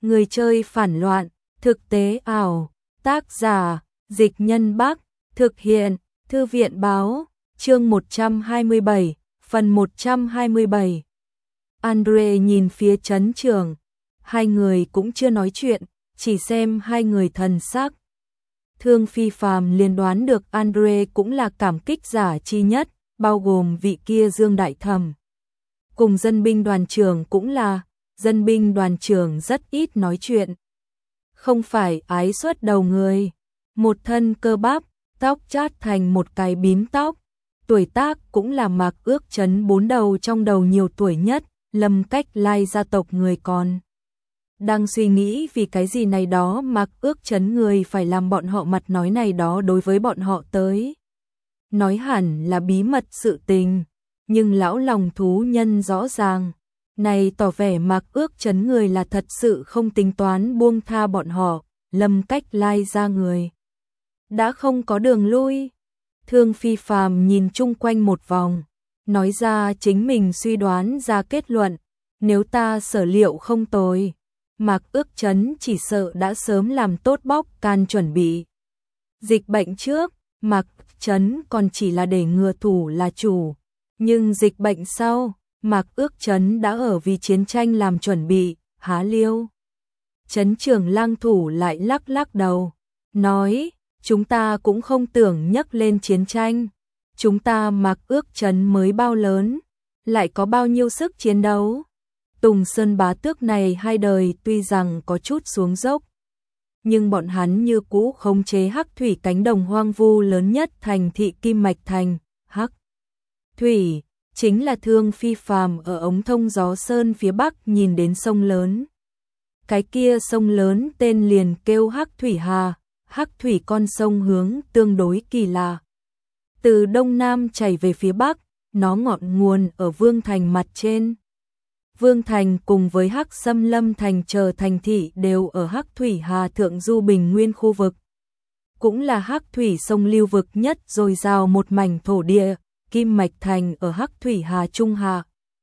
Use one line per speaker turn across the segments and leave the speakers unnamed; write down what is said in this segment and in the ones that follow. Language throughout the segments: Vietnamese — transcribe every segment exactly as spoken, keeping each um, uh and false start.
Người chơi phản loạn, thực tế ảo, tác giả, Dịch Nhân Bắc, thực hiện, Thư viện báo, chương một trăm hai mươi bảy, phần một trăm hai mươi bảy. Andre nhìn phía trấn trưởng, hai người cũng chưa nói chuyện, chỉ xem hai người thần sắc. Thương Phi Phàm liền đoán được Andre cũng là cảm kích giả chi nhất, bao gồm vị kia Dương Đại Thẩm. Cùng dân binh đoàn trưởng cũng là, dân binh đoàn trưởng rất ít nói chuyện. Không phải ái xuất đầu người, một thân cơ bắp, tóc chát thành một cái bím tóc, tuổi tác cũng là Mạc Ước Chấn bốn đầu trong đầu nhiều tuổi nhất, Lâm Cách Lai gia tộc người còn. Đang suy nghĩ vì cái gì này đó Mạc Ước Chấn người phải làm bọn họ mặt nói này đó đối với bọn họ tới. Nói hẳn là bí mật sự tình, nhưng lão lòng thú nhân rõ ràng. Này tỏ vẻ Mạc Ước Chấn người là thật sự không tính toán buông tha bọn họ, Lâm Cách Lai ra người. Đã không có đường lui. Thương Phi Phàm nhìn chung quanh một vòng, nói ra chính mình suy đoán ra kết luận, nếu ta sở liệu không tồi, Mạc Ước Chấn chỉ sợ đã sớm làm tốt bóc can chuẩn bị. Dịch bệnh trước, Mạc Chấn còn chỉ là để ngừa thủ là chủ, nhưng dịch bệnh sau, Mạc Ước Chấn đã ở vì chiến tranh làm chuẩn bị, há liêu. Chấn trưởng Lang Thủ lại lắc lắc đầu, nói, chúng ta cũng không tưởng nhắc lên chiến tranh, chúng ta Mạc Ước Chấn mới bao lớn, lại có bao nhiêu sức chiến đấu. Tùng Sơn bá tước này hai đời tuy rằng có chút xuống dốc, nhưng bọn hắn như cũ khống chế Hắc Thủy cánh đồng hoang vu lớn nhất thành thị Kim Mạch Thành. Hắc Thủy chính là Thương Phi Phàm ở ống thông gió sơn phía bắc nhìn đến sông lớn. Cái kia sông lớn tên liền kêu Hắc Thủy Hà, Hắc Thủy con sông hướng tương đối kỳ lạ. Từ đông nam chảy về phía bắc, nó ngọn nguồn ở Vương Thành mặt trên. Vương Thành cùng với Hắc Xâm Lâm Thành chờ thành thị đều ở Hắc Thủy Hà thượng du bình nguyên khu vực. Cũng là Hắc Thủy sông lưu vực nhất dồi dào một mảnh thổ địa, Kim Mạch Thành ở Hắc Thủy Hà Trung Hà.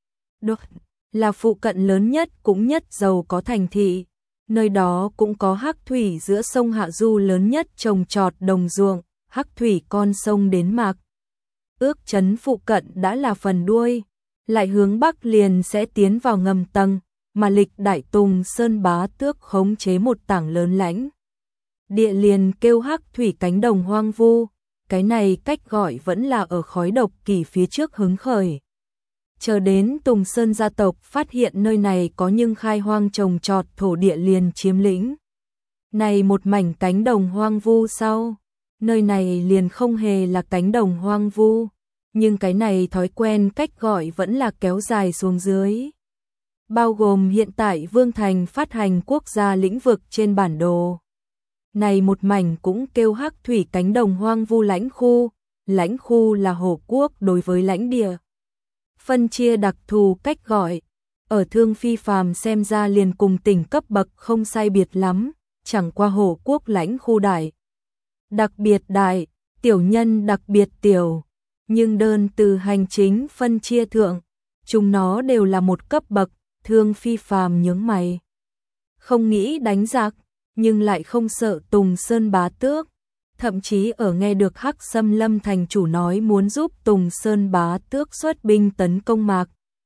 Đó là phụ cận lớn nhất cũng nhất giàu có thành thị, nơi đó cũng có Hắc Thủy giữa sông hạ du lớn nhất trồng trọt đồng ruộng, Hắc Thủy con sông đến Mạc Ước Chấn phụ cận đã là phần đuôi. Lại hướng bắc liền sẽ tiến vào ngầm tầng, mà lịch đại Tùng Sơn bá tước khống chế một tảng lớn lãnh. Địa liền kêu Hắc Thủy cánh đồng hoang vu, cái này cách gọi vẫn là ở khói độc kỳ phía trước hứng khởi. Chờ đến Tùng Sơn gia tộc phát hiện nơi này có nhưng khai hoang trồng trọt thổ địa liền chiếm lĩnh. Này một mảnh cánh đồng hoang vu sau, nơi này liền không hề là cánh đồng hoang vu. Nhưng cái này thói quen cách gọi vẫn là kéo dài xuống dưới. Bao gồm hiện tại Vương Thành phát hành quốc gia lĩnh vực trên bản đồ. Này một mảnh cũng kêu Hắc Thủy cánh đồng hoang vu lãnh khu, lãnh khu là hổ quốc đối với lãnh địa. Phân chia đặc thù cách gọi, ở Thương Phi Phàm xem ra liền cùng tỉnh cấp bậc không sai biệt lắm, chẳng qua hổ quốc lãnh khu đại. Đặc biệt đại, tiểu nhân đặc biệt tiểu. Nhưng đơn từ hành chính phân chia thượng, chúng nó đều là một cấp bậc. Thương Phi Phàm nhướng mày. Không nghĩ đánh giặc, nhưng lại không sợ Tùng Sơn bá tước. Thậm chí ở nghe được Hắc Xâm Lâm thành chủ nói muốn giúp Tùng Sơn bá tước xuất binh tấn công Mạc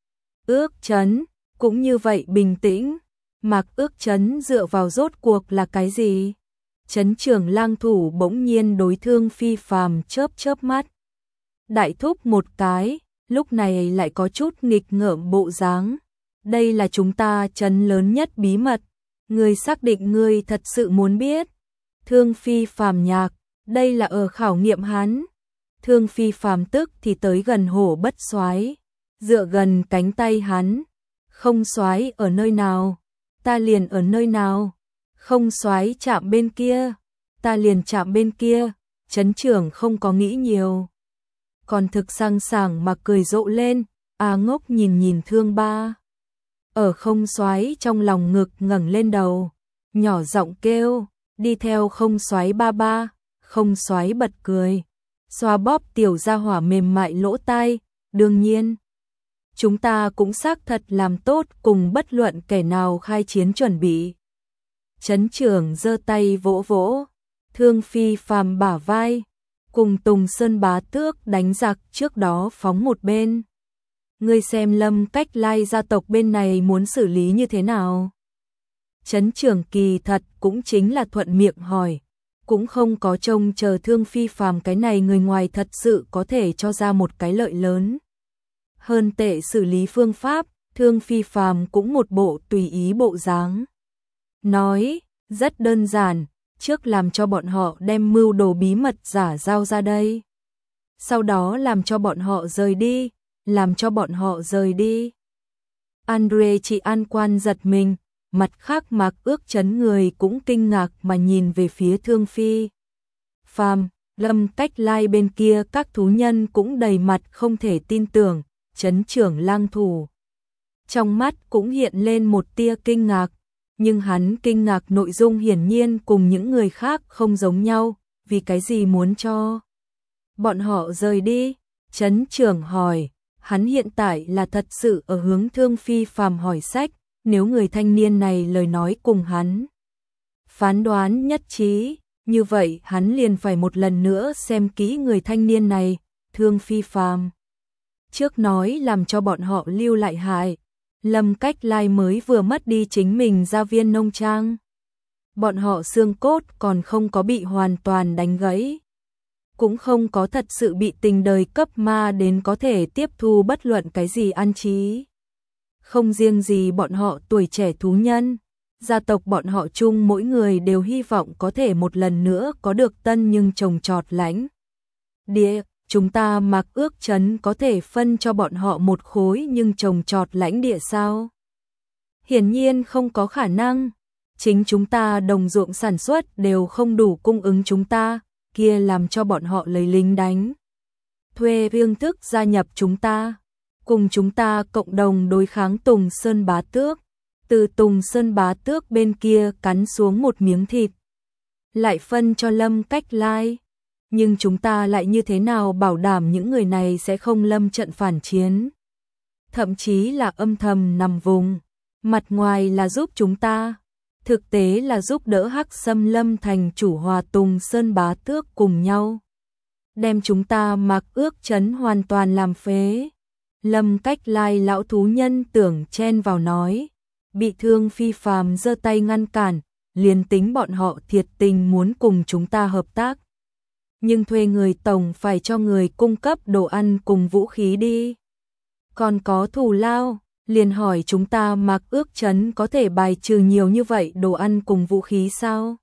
Ước Chấn, cũng như vậy bình tĩnh. Mạc Ước Chấn dựa vào rốt cuộc là cái gì? Chấn trưởng Lang Thủ bỗng nhiên đối Thương Phi Phàm chớp chớp mắt. Đại thúc một cái, lúc này lại có chút nghịch ngợm bộ dáng. Đây là chúng ta trấn lớn nhất bí mật. Ngươi xác định ngươi thật sự muốn biết. Thương Phi Phàm nhạc, đây là ở khảo nghiệm hắn. Thương Phi Phàm tức thì tới gần hổ bất soái, dựa gần cánh tay hắn. Không soái ở nơi nào, ta liền ở nơi nào. Không soái chạm bên kia, ta liền chạm bên kia. Trấn trưởng không có nghĩ nhiều, còn thực sang sảng mà cười rộ lên. A Ngốc nhìn nhìn Thương ba, ở không soái trong lòng ngực ngẩng lên đầu, nhỏ giọng kêu, đi theo không soái ba ba. Không soái bật cười, xoa bóp tiểu gia hỏa mềm mại lỗ tai, đương nhiên, chúng ta cũng xác thật làm tốt cùng bất luận kẻ nào khai chiến chuẩn bị. Trấn trưởng giơ tay vỗ vỗ Thương Phi Phàm bả vai, cùng Tùng Sơn Bá Tước đánh giặc trước đó phóng một bên. Ngươi xem Lâm Cách Lai gia tộc bên này muốn xử lý như thế nào? Trấn trưởng kỳ thật cũng chính là thuận miệng hỏi, cũng không có trông chờ Thương Phi Phàm cái này người ngoài thật sự có thể cho ra một cái lợi lớn. Hơn tệ xử lý phương pháp, Thương Phi Phàm cũng một bộ tùy ý bộ dáng. Nói, rất đơn giản, trước làm cho bọn họ đem mưu đồ bí mật giả giao ra đây. Sau đó làm cho bọn họ rời đi, làm cho bọn họ rời đi. Andre Trị An Quan giật mình, mặt khác Mạc Ước Chấn người cũng kinh ngạc mà nhìn về phía Thương Phi Phàm. Lâm Cách Lai bên kia các thú nhân cũng đầy mặt không thể tin tưởng, Trấn trưởng lang thủ. Trong mắt cũng hiện lên một tia kinh ngạc, nhưng hắn kinh ngạc nội dung hiển nhiên cùng những người khác không giống nhau, vì cái gì muốn cho bọn họ rời đi? Trấn trưởng hỏi, hắn hiện tại là thật sự ở hướng Thương Phi Phàm hỏi sách, nếu người thanh niên này lời nói cùng hắn phán đoán nhất trí, như vậy hắn liền phải một lần nữa xem kỹ người thanh niên này. Thương Phi Phàm trước nói làm cho bọn họ lưu lại hại, Lâm Cách Lai mới vừa mất đi chính mình gia viên nông trang. Bọn họ xương cốt còn không có bị hoàn toàn đánh gãy, cũng không có thật sự bị tình đời cấp ma đến có thể tiếp thu bất luận cái gì an trí. Không riêng gì bọn họ tuổi trẻ thú nhân, gia tộc bọn họ chung mỗi người đều hy vọng có thể một lần nữa có được tân nhưng trồng trọt lãnh địa. Chúng ta Mạc Ước Chấn có thể phân cho bọn họ một khối nhưng trồng trọt lãnh địa sao? Hiển nhiên không có khả năng. Chính chúng ta đồng ruộng sản xuất đều không đủ cung ứng chúng ta, kia làm cho bọn họ lấy lính đánh thuê riêng thức gia nhập chúng ta, cùng chúng ta cộng đồng đối kháng Tùng Sơn Bá Tước. Từ Tùng Sơn Bá Tước bên kia cắn xuống một miếng thịt, lại phân cho Lâm Cách Lai. Nhưng chúng ta lại như thế nào bảo đảm những người này sẽ không lâm trận phản chiến? Thậm chí là âm thầm nằm vùng, mặt ngoài là giúp chúng ta, thực tế là giúp đỡ Hắc Xâm Lâm thành chủ hòa Tùng Sơn Bá Tước cùng nhau, đem chúng ta Mạc Ước Chấn hoàn toàn làm phế. Lâm Cách Lai lão thú nhân tưởng chen vào nói, bị Thương Phi Phàm giơ tay ngăn cản, liền tính bọn họ thiệt tình muốn cùng chúng ta hợp tác, nhưng thuê người tổng phải cho người cung cấp đồ ăn cùng vũ khí đi. Còn có thù lao, liền hỏi chúng ta Mạc Ước Chấn có thể bài trừ nhiều như vậy đồ ăn cùng vũ khí sao?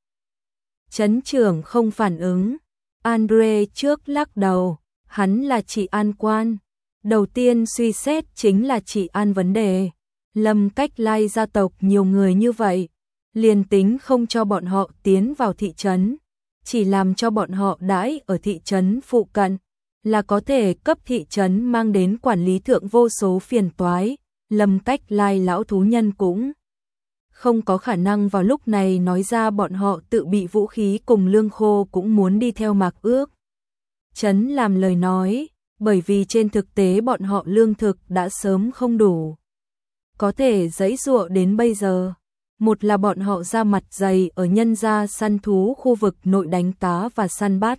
Trấn trưởng không phản ứng, Andre trước lắc đầu, hắn là Trị An Quan. Đầu tiên suy xét chính là trị an vấn đề. Lâm Cách Lai gia tộc nhiều người như vậy, liền tính không cho bọn họ tiến vào thị trấn, chỉ làm cho bọn họ đãi ở thị trấn phụ cận, là có thể cấp thị trấn mang đến quản lý thượng vô số phiền toái. Lâm Cách Lai lão thú nhân cũng không có khả năng vào lúc này nói ra bọn họ tự bị vũ khí cùng lương khô cũng muốn đi theo Mạc Ước Chấn làm lời nói, bởi vì trên thực tế bọn họ lương thực đã sớm không đủ, có thể giãy giụa đến bây giờ. Một là bọn họ ra mặt dày ở nhân gia săn thú khu vực nội đánh cá và săn bắt.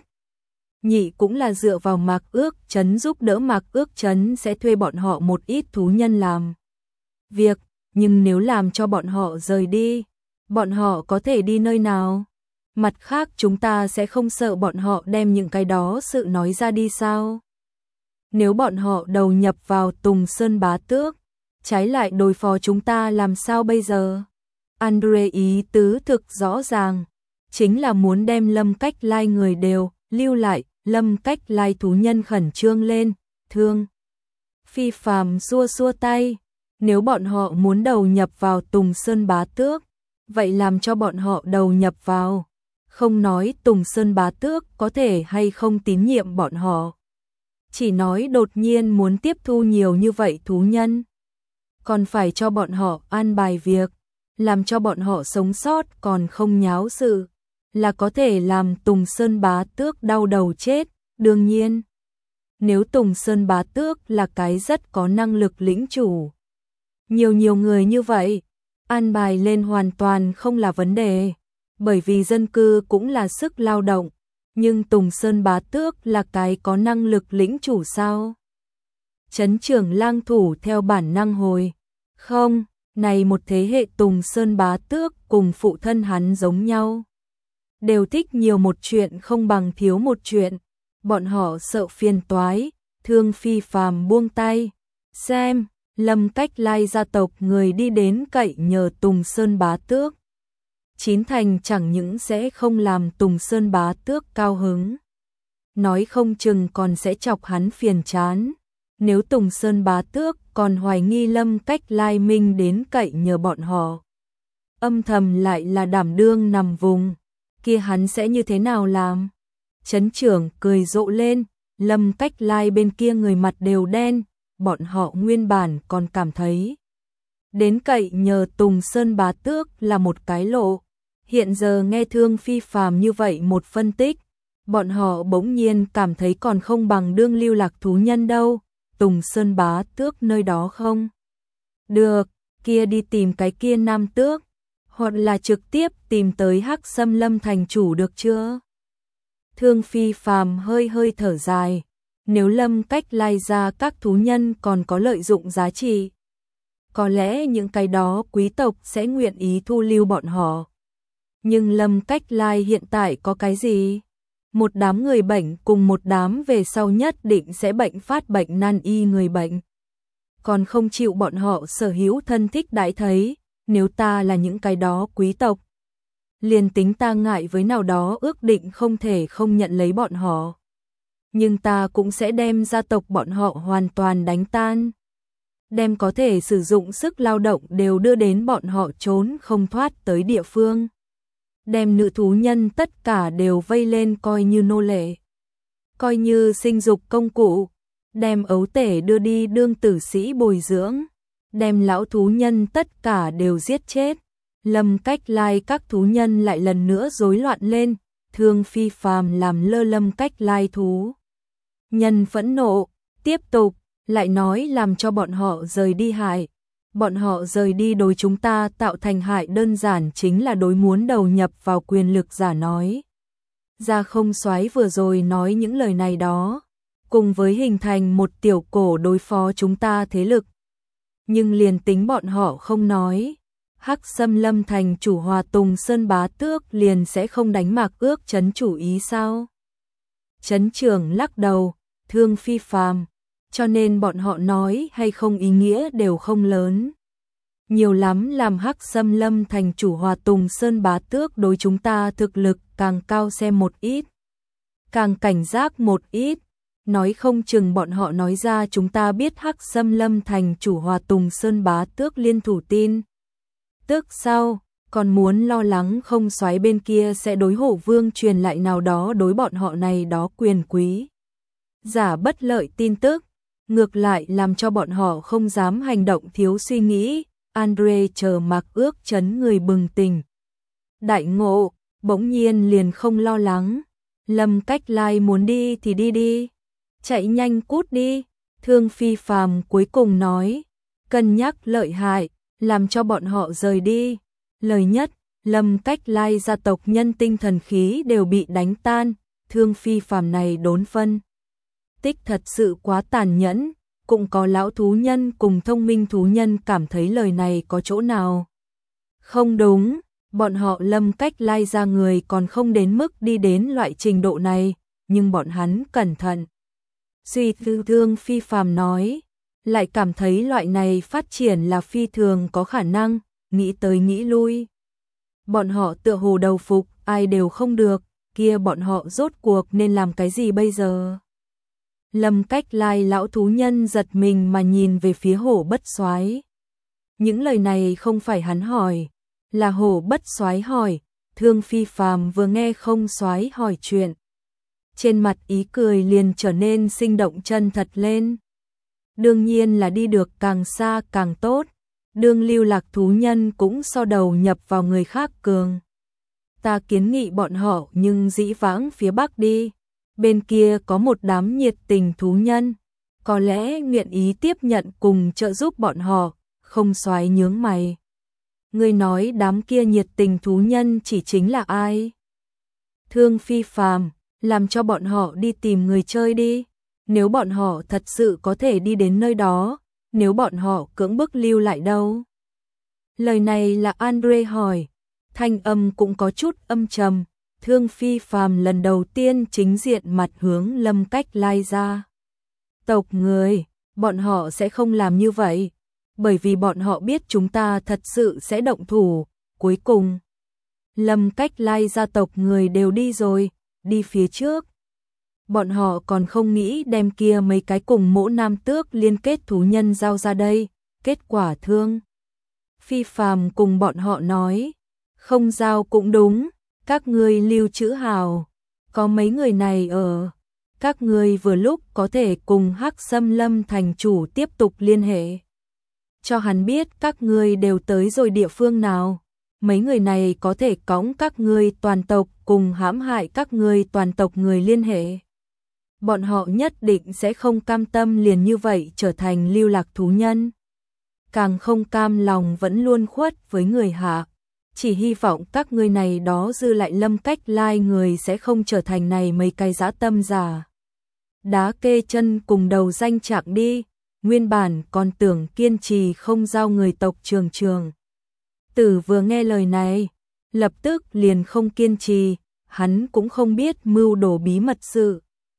Nhị cũng là dựa vào Mạc Ước Chấn giúp đỡ. Mạc Ước Chấn sẽ thuê bọn họ một ít thú nhân làm việc, nhưng nếu làm cho bọn họ rời đi, bọn họ có thể đi nơi nào? Mặt khác chúng ta sẽ không sợ bọn họ đem những cái đó sự nói ra đi sao? Nếu bọn họ đầu nhập vào Tùng Sơn Bá Tước, trái lại đối phó chúng ta làm sao bây giờ? Andre ý tứ thực rõ ràng, chính là muốn đem Lâm Cách Lai người đều lưu lại. Lâm Cách Lai thú nhân khẩn trương lên, Thương Phi Phàm xua xua tay, nếu bọn họ muốn đầu nhập vào Tùng Sơn Bá Tước, vậy làm cho bọn họ đầu nhập vào, không nói Tùng Sơn Bá Tước có thể hay không tín nhiệm bọn họ, chỉ nói đột nhiên muốn tiếp thu nhiều như vậy thú nhân, còn phải cho bọn họ an bài việc, làm cho bọn họ sống sót còn không nháo sự, là có thể làm Tùng Sơn Bá Tước đau đầu chết. Đương nhiên, nếu Tùng Sơn Bá Tước là cái rất có năng lực lĩnh chủ, nhiều nhiều người như vậy, an bài lên hoàn toàn không là vấn đề, bởi vì dân cư cũng là sức lao động, nhưng Tùng Sơn Bá Tước là cái có năng lực lĩnh chủ sao? Trấn trưởng Lang Thủ theo bản năng hồi, không, này một thế hệ Tùng Sơn Bá Tước cùng phụ thân hắn giống nhau. Đều thích nhiều một chuyện không bằng thiếu một chuyện, bọn họ sợ phiền toái, Thương Phi Phàm buông tay, xem, Lâm Cách Lai gia tộc người đi đến cậy nhờ Tùng Sơn Bá Tước. Chín thành chẳng những sẽ không làm Tùng Sơn Bá Tước cao hứng, nói không chừng còn sẽ chọc hắn phiền chán. Nếu Tùng Sơn Bá Tước còn hoài nghi Lâm Cách Lai Minh đến cậy nhờ bọn họ, âm thầm lại là đảm đương nằm vùng, kia hắn sẽ như thế nào làm? Trấn trưởng cười rộ lên, Lâm Cách Lai bên kia người mặt đều đen, bọn họ nguyên bản còn cảm thấy đến cậy nhờ Tùng Sơn Bá Tước là một cái lộ. Hiện giờ nghe Thương Phi Phàm như vậy một phân tích, bọn họ bỗng nhiên cảm thấy còn không bằng đương lưu lạc thú nhân đâu. Tùng Sơn Bá Tước nơi đó không? Được, kia đi tìm cái kia nam tước, hoặc là trực tiếp tìm tới Hắc Xâm Lâm thành chủ được chưa? Thương Phi Phàm hơi hơi thở dài, nếu Lâm Cách Lai ra các thú nhân còn có lợi dụng giá trị, có lẽ những cái đó quý tộc sẽ nguyện ý thu lưu bọn họ. Nhưng Lâm Cách Lai hiện tại có cái gì? Một đám người bệnh cùng một đám về sau nhất định sẽ bệnh phát bệnh nan y người bệnh. Còn không chịu bọn họ sở hữu thân thích đãi thấy, nếu ta là những cái đó quý tộc. Liền tính ta ngại với nào đó ước định không thể không nhận lấy bọn họ. Nhưng ta cũng sẽ đem gia tộc bọn họ hoàn toàn đánh tan. Đem có thể sử dụng sức lao động đều đưa đến bọn họ trốn không thoát tới địa phương. Đem nữ thú nhân tất cả đều vây lên coi như nô lệ, coi như sinh dục công cụ, đem ấu tể đưa đi đương tử sĩ bồi dưỡng, đem lão thú nhân tất cả đều giết chết. Lâm Cách Lai các thú nhân lại lần nữa rối loạn lên, Thương Phi Phàm làm lơ Lâm Cách Lai thú nhân phẫn nộ, tiếp tục lại nói làm cho bọn họ rời đi hại. Bọn họ rời đi đối chúng ta tạo thành hại đơn giản chính là đối muốn đầu nhập vào quyền lực giả nói. Gia Không Soái vừa rồi nói những lời này đó, cùng với hình thành một tiểu cổ đối phó chúng ta thế lực. Nhưng liền tính bọn họ không nói, Hắc Xâm Lâm thành chủ Hòa Tùng Sơn Bá Tước liền sẽ không đánh Mạc Ước trấn chủ ý sao? Trấn trưởng lắc đầu, Thương Phi Phàm, cho nên bọn họ nói hay không ý nghĩa đều không lớn. Nhiều lắm làm Hắc Xâm Lâm thành chủ Hòa Tùng Sơn Bá Tước đối chúng ta thực lực càng cao xem một ít, càng cảnh giác một ít, nói không chừng bọn họ nói ra chúng ta biết Hắc Xâm Lâm thành chủ Hòa Tùng Sơn Bá Tước liên thủ tin. Tức sau, còn muốn lo lắng không soái bên kia sẽ đối Hổ Vương truyền lại nào đó đối bọn họ này đó quyền quý. Giả bất lợi tin tức, ngược lại làm cho bọn họ không dám hành động thiếu suy nghĩ. Andre chờ Mạc Ước trấn người bừng tỉnh. Đại ngộ, bỗng nhiên liền không lo lắng. Lâm Cách Lai muốn đi thì đi đi. Chạy nhanh cút đi. Thương Phi Phàm cuối cùng nói. Cân nhắc lợi hại, làm cho bọn họ rời đi. Lời nhất, Lâm Cách Lai gia tộc nhân tinh thần khí đều bị đánh tan. Thương Phi Phàm này đốn phân tích thật sự quá tàn nhẫn. Cũng có lão thú nhân cùng thông minh thú nhân cảm thấy lời này có chỗ nào không đúng, bọn họ Lâm Cách Lai ra người còn không đến mức đi đến loại trình độ này, nhưng bọn hắn cẩn thận. Suy tư Thương Phi Phàm nói, lại cảm thấy loại này phát triển là phi thường có khả năng, nghĩ tới nghĩ lui. Bọn họ tựa hồ đầu phục, ai đều không được, kia bọn họ rốt cuộc nên làm cái gì bây giờ? Lâm Cách Lai lão thú nhân giật mình mà nhìn về phía Hổ Bất Soái. Những lời này không phải hắn hỏi, là Hổ Bất Soái hỏi. Thương Phi Phàm vừa nghe không soái hỏi chuyện, trên mặt ý cười liền trở nên sinh động chân thật lên. Đương nhiên là đi được càng xa càng tốt, đương lưu lạc thú nhân cũng so đầu nhập vào người khác cường. Ta kiến nghị bọn họ nhưng dĩ vãng phía Bắc đi. Bên kia có một đám nhiệt tình thú nhân, có lẽ nguyện ý tiếp nhận cùng trợ giúp bọn họ. Không soái nhướng mày, Ngươi nói đám kia nhiệt tình thú nhân chỉ chính là ai? Thương Phi Phàm, làm cho bọn họ đi tìm người chơi đi. Nếu bọn họ thật sự có thể đi đến nơi đó, nếu bọn họ cưỡng bức lưu lại đâu? Lời này là Andre hỏi, thanh âm cũng có chút âm trầm. Thương Phi Phàm lần đầu tiên chính diện mặt hướng Lâm Cách Lai ra. Tộc người, bọn họ sẽ không làm như vậy, bởi vì bọn họ biết chúng ta thật sự sẽ động thủ. Cuối cùng, Lâm Cách Lai gia tộc người đều đi rồi, đi phía trước. Bọn họ còn không nghĩ đem kia mấy cái cùng Mỗ Nam Tước liên kết thú nhân giao ra đây. Kết quả Thương Phi Phàm cùng bọn họ nói, không giao cũng đúng, các ngươi lưu trữ hào, có mấy người này ở, các ngươi vừa lúc có thể cùng Hắc Xâm Lâm thành chủ tiếp tục liên hệ. Cho hắn biết các ngươi đều tới rồi địa phương nào, mấy người này có thể cõng các ngươi toàn tộc cùng hãm hại các ngươi toàn tộc người liên hệ. Bọn họ nhất định sẽ không cam tâm liền như vậy trở thành lưu lạc thú nhân. Càng không cam lòng vẫn luôn khuất với người hạ. Chỉ hy vọng các ngươi này đó dư lại Lâm Cách Lai người sẽ không trở thành này mấy cái dã tâm giả. Đá kê chân cùng đầu danh trạng đi, nguyên bản còn tưởng kiên trì không giao người tộc Trường Trường. Tử vừa nghe lời này, lập tức liền không kiên trì, hắn cũng không biết mưu đồ bí mật sự.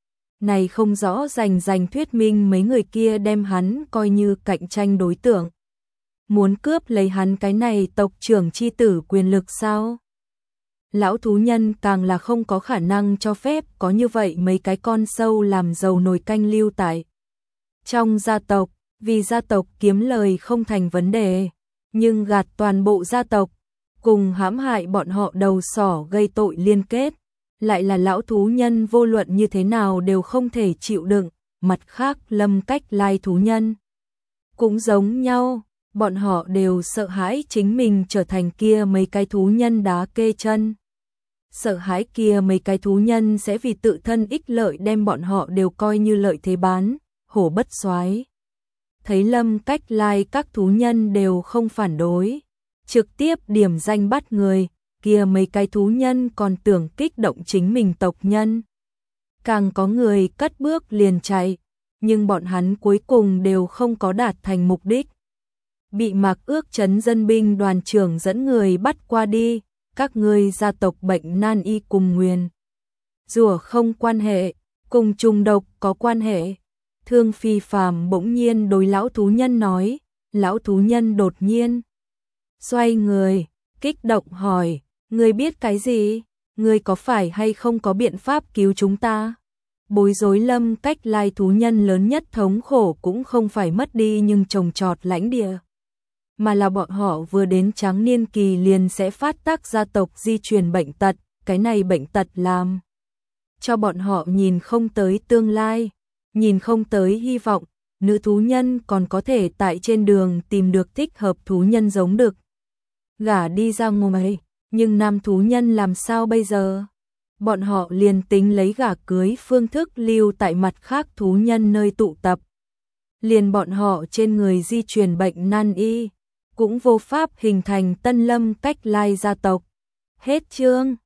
Này không rõ rành rành thuyết minh mấy người kia đem hắn coi như cạnh tranh đối tượng. Muốn cướp lấy hắn cái này tộc trưởng chi tử quyền lực sao? Lão thú nhân càng là không có khả năng cho phép có như vậy mấy cái con sâu làm dầu nồi canh lưu tại trong gia tộc, vì gia tộc kiếm lời không thành vấn đề, nhưng gạt toàn bộ gia tộc, cùng hãm hại bọn họ đầu sỏ gây tội liên kết, lại là lão thú nhân vô luận như thế nào đều không thể chịu đựng. Mặt khác Lâm Cách Lai thú nhân cũng giống nhau, bọn họ đều sợ hãi chính mình trở thành kia mấy cái thú nhân đá kê chân. Sợ hãi kia mấy cái thú nhân sẽ vì tự thân ích lợi đem bọn họ đều coi như lợi thế bán, hổ bất soái. Thấy Lâm Cách Lai các thú nhân đều không phản đối, trực tiếp điểm danh bắt người, kia mấy cái thú nhân còn tưởng kích động chính mình tộc nhân. Càng có người cất bước liền chạy, nhưng bọn hắn cuối cùng đều không có đạt thành mục đích. Bị Mạc Ước trấn dân binh đoàn trưởng dẫn người bắt qua đi, các ngươi gia tộc bệnh nan y cùng nguyền rủa không quan hệ, cùng trùng độc có quan hệ. Thương Phi Phàm bỗng nhiên đối lão thú nhân nói, lão thú nhân đột nhiên xoay người, kích động hỏi, ngươi biết cái gì? Ngươi có phải hay không có biện pháp cứu chúng ta? Bối rối Lâm Cách Lai thú nhân lớn nhất thống khổ cũng không phải mất đi nhưng trồng trọt lãnh địa, mà là bọn họ vừa đến tráng niên kỳ liền sẽ phát tác gia tộc di truyền bệnh tật, cái này bệnh tật làm cho bọn họ nhìn không tới tương lai, nhìn không tới hy vọng. Nữ thú nhân còn có thể tại trên đường tìm được thích hợp thú nhân giống được gả đi ra ngoài, nhưng nam thú nhân làm sao bây giờ? Bọn họ liền tính lấy gả cưới phương thức lưu tại mặt khác thú nhân nơi tụ tập, liền bọn họ trên người di truyền bệnh nan y, cũng vô pháp hình thành tân Lâm Cách Lai gia tộc. Hết chương.